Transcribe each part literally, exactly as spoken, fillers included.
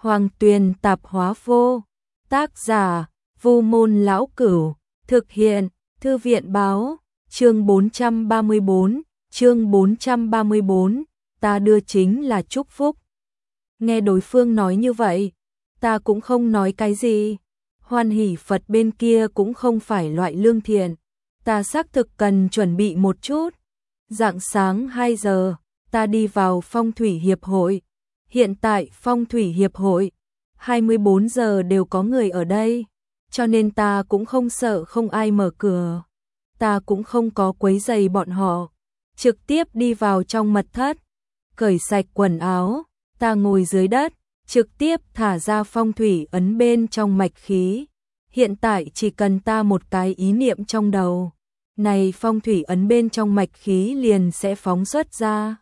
Hoàng Tuyền Tạp Hóa Vô. Tác giả: Vu Môn Lão Cửu. Thực hiện: Thư viện báo. Chương bốn trăm ba mươi tư, chương bốn trăm ba mươi tư, ta đưa chính là chúc phúc. Nghe đối phương nói như vậy, ta cũng không nói cái gì. Hoan Hỷ Phật bên kia cũng không phải loại lương thiện, ta xác thực cần chuẩn bị một chút. Rạng sáng hai giờ, ta đi vào Phong thủy hiệp hội. Hiện tại Phong thủy hiệp hội hai mươi bốn giờ đều có người ở đây, cho nên ta cũng không sợ không ai mở cửa. Ta cũng không có quấy rầy bọn họ, trực tiếp đi vào trong mật thất, cởi sạch quần áo, ta ngồi dưới đất, trực tiếp thả ra phong thủy ấn bên trong mạch khí. Hiện tại chỉ cần ta một cái ý niệm trong đầu, này phong thủy ấn bên trong mạch khí liền sẽ phóng xuất ra.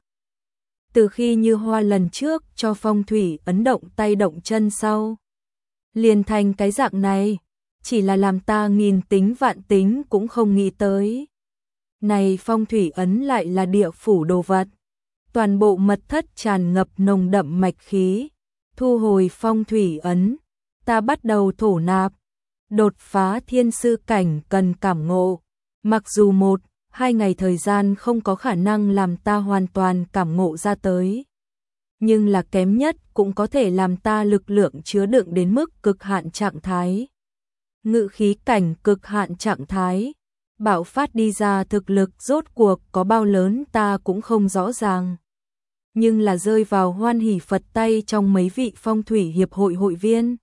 Từ khi Như Hoa lần trước cho phong thủy ấn động tay động chân sau, liền thành cái dạng này, chỉ là làm ta nghìn tính vạn tính cũng không nghĩ tới. Này phong thủy ấn lại là địa phủ đồ vật. Toàn bộ mật thất tràn ngập nồng đậm mạch khí. Thu hồi phong thủy ấn, ta bắt đầu thổ nạp. Đột phá thiên sư cảnh cần cảm ngộ. Mặc dù một, hai ngày thời gian không có khả năng làm ta hoàn toàn cảm ngộ ra tới, nhưng là kém nhất cũng có thể làm ta lực lượng chứa đựng đến mức cực hạn trạng thái. Ngự khí cảnh cực hạn trạng thái, bạo phát đi ra thực lực rốt cuộc có bao lớn ta cũng không rõ ràng. Nhưng là rơi vào Hoan Hỷ Phật tay trong mấy vị phong thủy hiệp hội hội viên,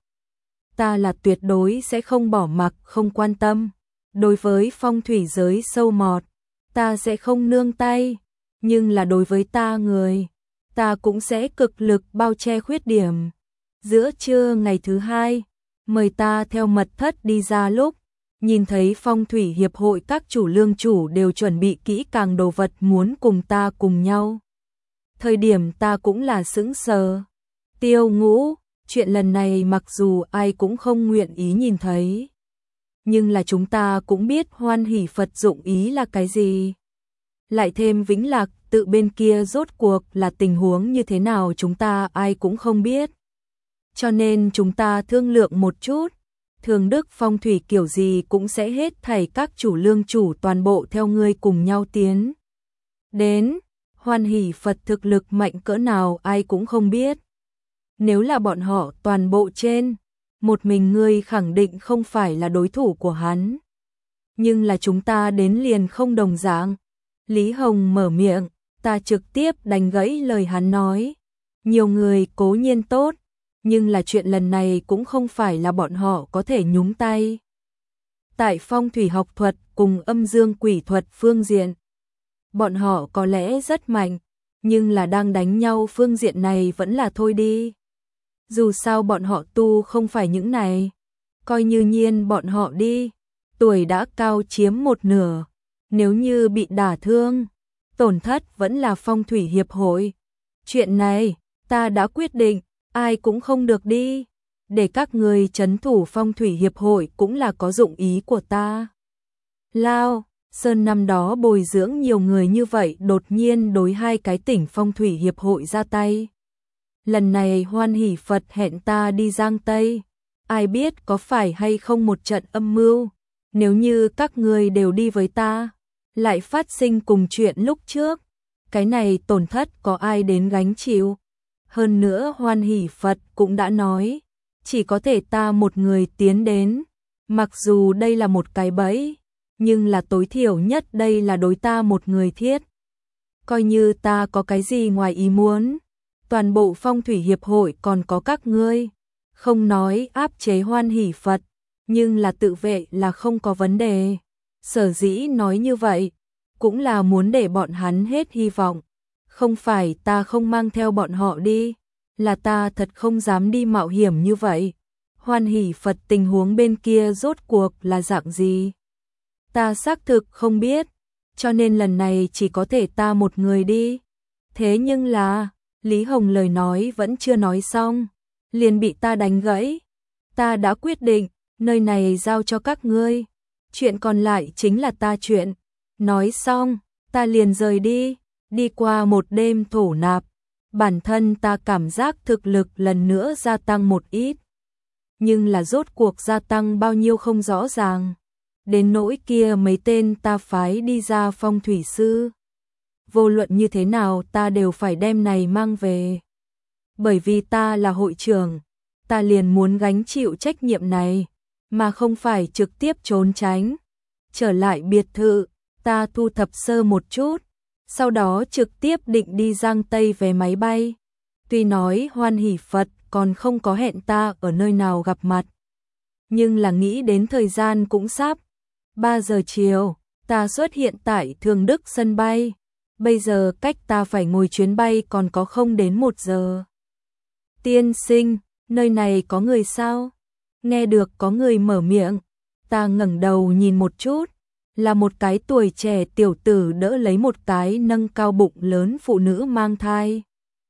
ta là tuyệt đối sẽ không bỏ mặc không quan tâm. Đối với phong thủy giới sâu mọt, ta sẽ không nương tay, nhưng là đối với ta người, ta cũng sẽ cực lực bao che khuyết điểm. Giữa trưa ngày thứ hai, mời ta theo mật thất đi ra lúc, nhìn thấy phong thủy hiệp hội các chủ lương chủ đều chuẩn bị kỹ càng đồ vật muốn cùng ta cùng nhau. Thời điểm ta cũng là sững sờ. Tiêu Ngũ, chuyện lần này mặc dù ai cũng không nguyện ý nhìn thấy, nhưng là chúng ta cũng biết Hoan Hỷ Phật dụng ý là cái gì. Lại thêm Vĩnh Lạc tự bên kia rốt cuộc là tình huống như thế nào chúng ta ai cũng không biết. Cho nên chúng ta thương lượng một chút, thường đức phong thủy kiểu gì cũng sẽ hết thảy các chủ lương chủ toàn bộ theo ngươi cùng nhau tiến đến. Hoan Hỷ Phật thực lực mạnh cỡ nào ai cũng không biết. Nếu là bọn họ toàn bộ trên, một mình ngươi khẳng định không phải là đối thủ của hắn. Nhưng là chúng ta đến liền không đồng dạng. Lý Hồng mở miệng, ta trực tiếp đánh gãy lời hắn nói. Nhiều người cố nhiên tốt, nhưng là chuyện lần này cũng không phải là bọn họ có thể nhúng tay. Tại phong thủy học thuật cùng âm dương quỷ thuật phương diện, bọn họ có lẽ rất mạnh, nhưng là đang đánh nhau phương diện này vẫn là thôi đi. Dù sao bọn họ tu không phải những này, coi như nhiên bọn họ đi, tuổi đã cao chiếm một nửa, nếu như bị đả thương, tổn thất vẫn là phong thủy hiệp hội. Chuyện này, ta đã quyết định, ai cũng không được đi, để các người trấn thủ phong thủy hiệp hội cũng là có dụng ý của ta. Lao Sơn năm đó bồi dưỡng nhiều người như vậy đột nhiên đối hai cái tỉnh phong thủy hiệp hội ra tay. Lần này Hoan Hỷ Phật hẹn ta đi Giang Tây, ai biết có phải hay không một trận âm mưu. Nếu như các người đều đi với ta, lại phát sinh cùng chuyện lúc trước, cái này tổn thất có ai đến gánh chịu. Hơn nữa Hoan Hỷ Phật cũng đã nói, chỉ có thể ta một người tiến đến. Mặc dù đây là một cái bẫy, nhưng là tối thiểu nhất đây là đối ta một người thiết. Coi như ta có cái gì ngoài ý muốn, toàn bộ phong thủy hiệp hội còn có các ngươi. Không nói áp chế Hoan Hỷ Phật, nhưng là tự vệ là không có vấn đề. Sở dĩ nói như vậy, cũng là muốn để bọn hắn hết hy vọng. Không phải ta không mang theo bọn họ đi, là ta thật không dám đi mạo hiểm như vậy. Hoan Hỷ Phật tình huống bên kia rốt cuộc là dạng gì, ta xác thực không biết, cho nên lần này chỉ có thể ta một người đi. Thế nhưng là, Lý Hồng lời nói vẫn chưa nói xong, liền bị ta đánh gãy. Ta đã quyết định, nơi này giao cho các ngươi, chuyện còn lại chính là ta chuyện. Nói xong, ta liền rời đi, đi qua một đêm thổ nạp, bản thân ta cảm giác thực lực lần nữa gia tăng một ít. Nhưng là rốt cuộc gia tăng bao nhiêu không rõ ràng. Đến nỗi kia mấy tên ta phái đi ra phong thủy sư. Vô luận như thế nào ta đều phải đem này mang về. Bởi vì ta là hội trưởng, ta liền muốn gánh chịu trách nhiệm này, mà không phải trực tiếp trốn tránh. Trở lại biệt thự, ta thu thập sơ một chút, sau đó trực tiếp định đi Giang Tây về máy bay. Tuy nói Hoan Hỷ Phật còn không có hẹn ta ở nơi nào gặp mặt, nhưng là nghĩ đến thời gian cũng sắp. ba giờ chiều, ta xuất hiện tại Thường Đức sân bay. Bây giờ cách ta phải ngồi chuyến bay còn có không đến một giờ. Tiên sinh, nơi này có người sao? Nghe được có người mở miệng, ta ngẩng đầu nhìn một chút, là một cái tuổi trẻ tiểu tử đỡ lấy một cái nâng cao bụng lớn phụ nữ mang thai.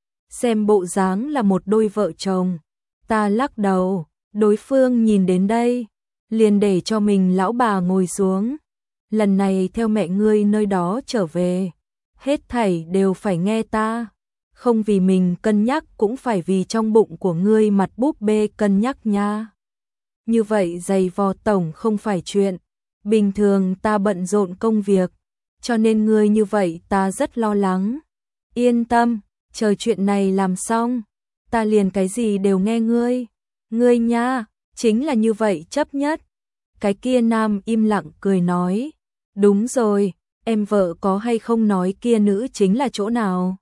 Xem bộ dáng là một đôi vợ chồng. Ta lắc đầu, đối phương nhìn đến đây, liền để cho mình lão bà ngồi xuống. Lần này theo mẹ ngươi nơi đó trở về, hết thảy đều phải nghe ta. Không vì mình cân nhắc cũng phải vì trong bụng của ngươi mặt búp bê cân nhắc nha. Như vậy giày vò tổng không phải chuyện. Bình thường ta bận rộn công việc, cho nên ngươi như vậy ta rất lo lắng. Yên tâm, chờ chuyện này làm xong, ta liền cái gì đều nghe ngươi. Ngươi nha, chính là như vậy chấp nhất. Cái kia nam im lặng cười nói, đúng rồi, em vợ có hay không nói kia nữ chính là chỗ nào?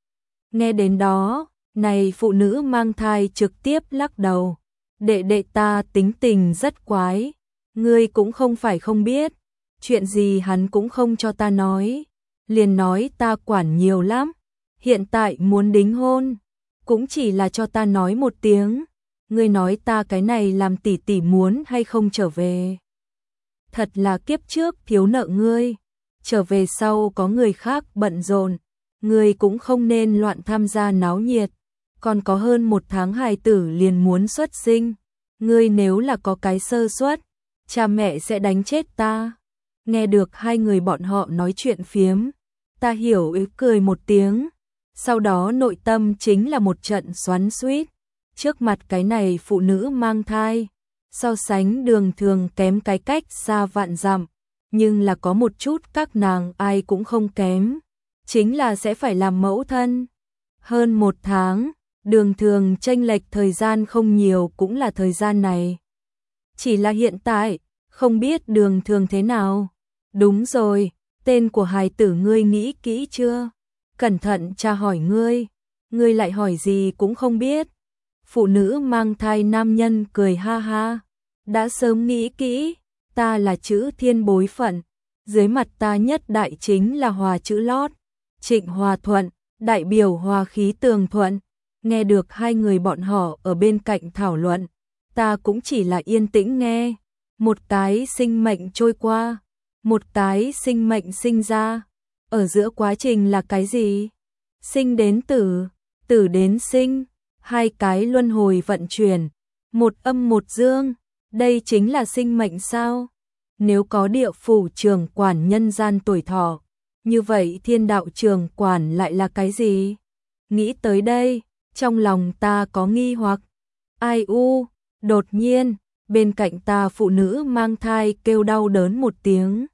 Nghe đến đó, này phụ nữ mang thai trực tiếp lắc đầu. Đệ đệ ta tính tình rất quái, ngươi cũng không phải không biết, chuyện gì hắn cũng không cho ta nói, liền nói ta quản nhiều lắm, hiện tại muốn đính hôn, cũng chỉ là cho ta nói một tiếng, ngươi nói ta cái này làm tỷ tỷ muốn hay không trở về. Thật là kiếp trước thiếu nợ ngươi, trở về sau có người khác bận rộn, ngươi cũng không nên loạn tham gia náo nhiệt, còn có hơn một tháng hài tử liền muốn xuất sinh, ngươi nếu là có cái sơ suất, cha mẹ sẽ đánh chết ta. Nghe được hai người bọn họ nói chuyện phiếm, ta hiểu ý cười một tiếng, sau đó nội tâm chính là một trận xoắn xuýt. Trước mặt cái này phụ nữ mang thai, so sánh Đường Thường kém cái cách xa vạn dặm, nhưng là có một chút các nàng ai cũng không kém, chính là sẽ phải làm mẫu thân. Hơn một tháng, Đường Thường chênh lệch thời gian không nhiều cũng là thời gian này. Chỉ là hiện tại, không biết Đường Thường thế nào. Đúng rồi, tên của hài tử ngươi nghĩ kỹ chưa? Cẩn thận cha hỏi ngươi, ngươi lại hỏi gì cũng không biết. Phụ nữ mang thai nam nhân cười ha ha, đã sớm nghĩ kỹ, ta là chữ thiên bối phận, dưới mặt ta nhất đại chính là Hòa chữ lót, Trịnh Hòa Thuận, đại biểu hòa khí tường thuận. Nghe được hai người bọn họ ở bên cạnh thảo luận, ta cũng chỉ là yên tĩnh nghe. Một cái sinh mệnh trôi qua, một cái sinh mệnh sinh ra, ở giữa quá trình là cái gì? Sinh đến tử, tử đến sinh, hai cái luân hồi vận chuyển, một âm một dương, đây chính là sinh mệnh sao? Nếu có địa phủ trường quản nhân gian tuổi thọ, như vậy thiên đạo trường quản lại là cái gì? Nghĩ tới đây, trong lòng ta có nghi hoặc. Ai u, đột nhiên, bên cạnh ta phụ nữ mang thai kêu đau đớn một tiếng.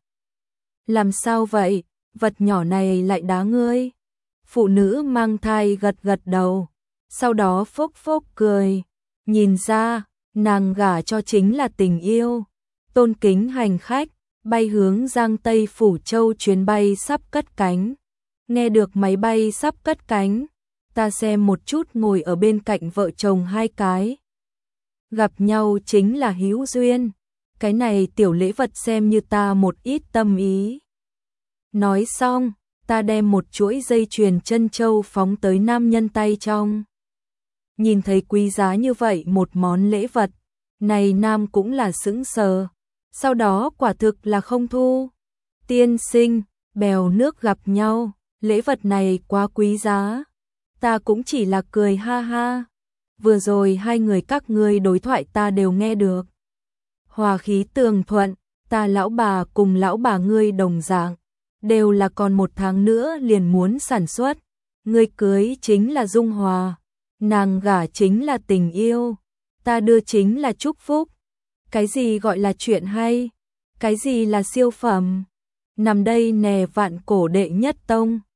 Làm sao vậy, vật nhỏ này lại đá ngươi? Phụ nữ mang thai gật gật đầu, sau đó phốc phốc cười, nhìn ra, nàng gả cho chính là tình yêu. Tôn kính hành khách, bay hướng Giang Tây Phủ Châu chuyến bay sắp cất cánh. Nghe được máy bay sắp cất cánh, ta xem một chút ngồi ở bên cạnh vợ chồng hai cái. Gặp nhau chính là hữu duyên, cái này tiểu lễ vật xem như ta một ít tâm ý. Nói xong, ta đem một chuỗi dây chuyền chân châu phóng tới nam nhân tay trong. Nhìn thấy quý giá như vậy một món lễ vật, này nam cũng là sững sờ, sau đó quả thực là không thu. Tiên sinh, bèo nước gặp nhau, lễ vật này quá quý giá. Ta cũng chỉ là cười ha ha. Vừa rồi hai người các ngươi đối thoại ta đều nghe được. Hòa khí tường thuận, ta lão bà cùng lão bà ngươi đồng dạng, đều là còn một tháng nữa liền muốn sản xuất. Người cưới chính là dung hòa, nàng gả chính là tình yêu, ta đưa chính là chúc phúc. Cái gì gọi là chuyện hay? Cái gì là siêu phẩm? Nằm đây nè vạn cổ đệ nhất tông.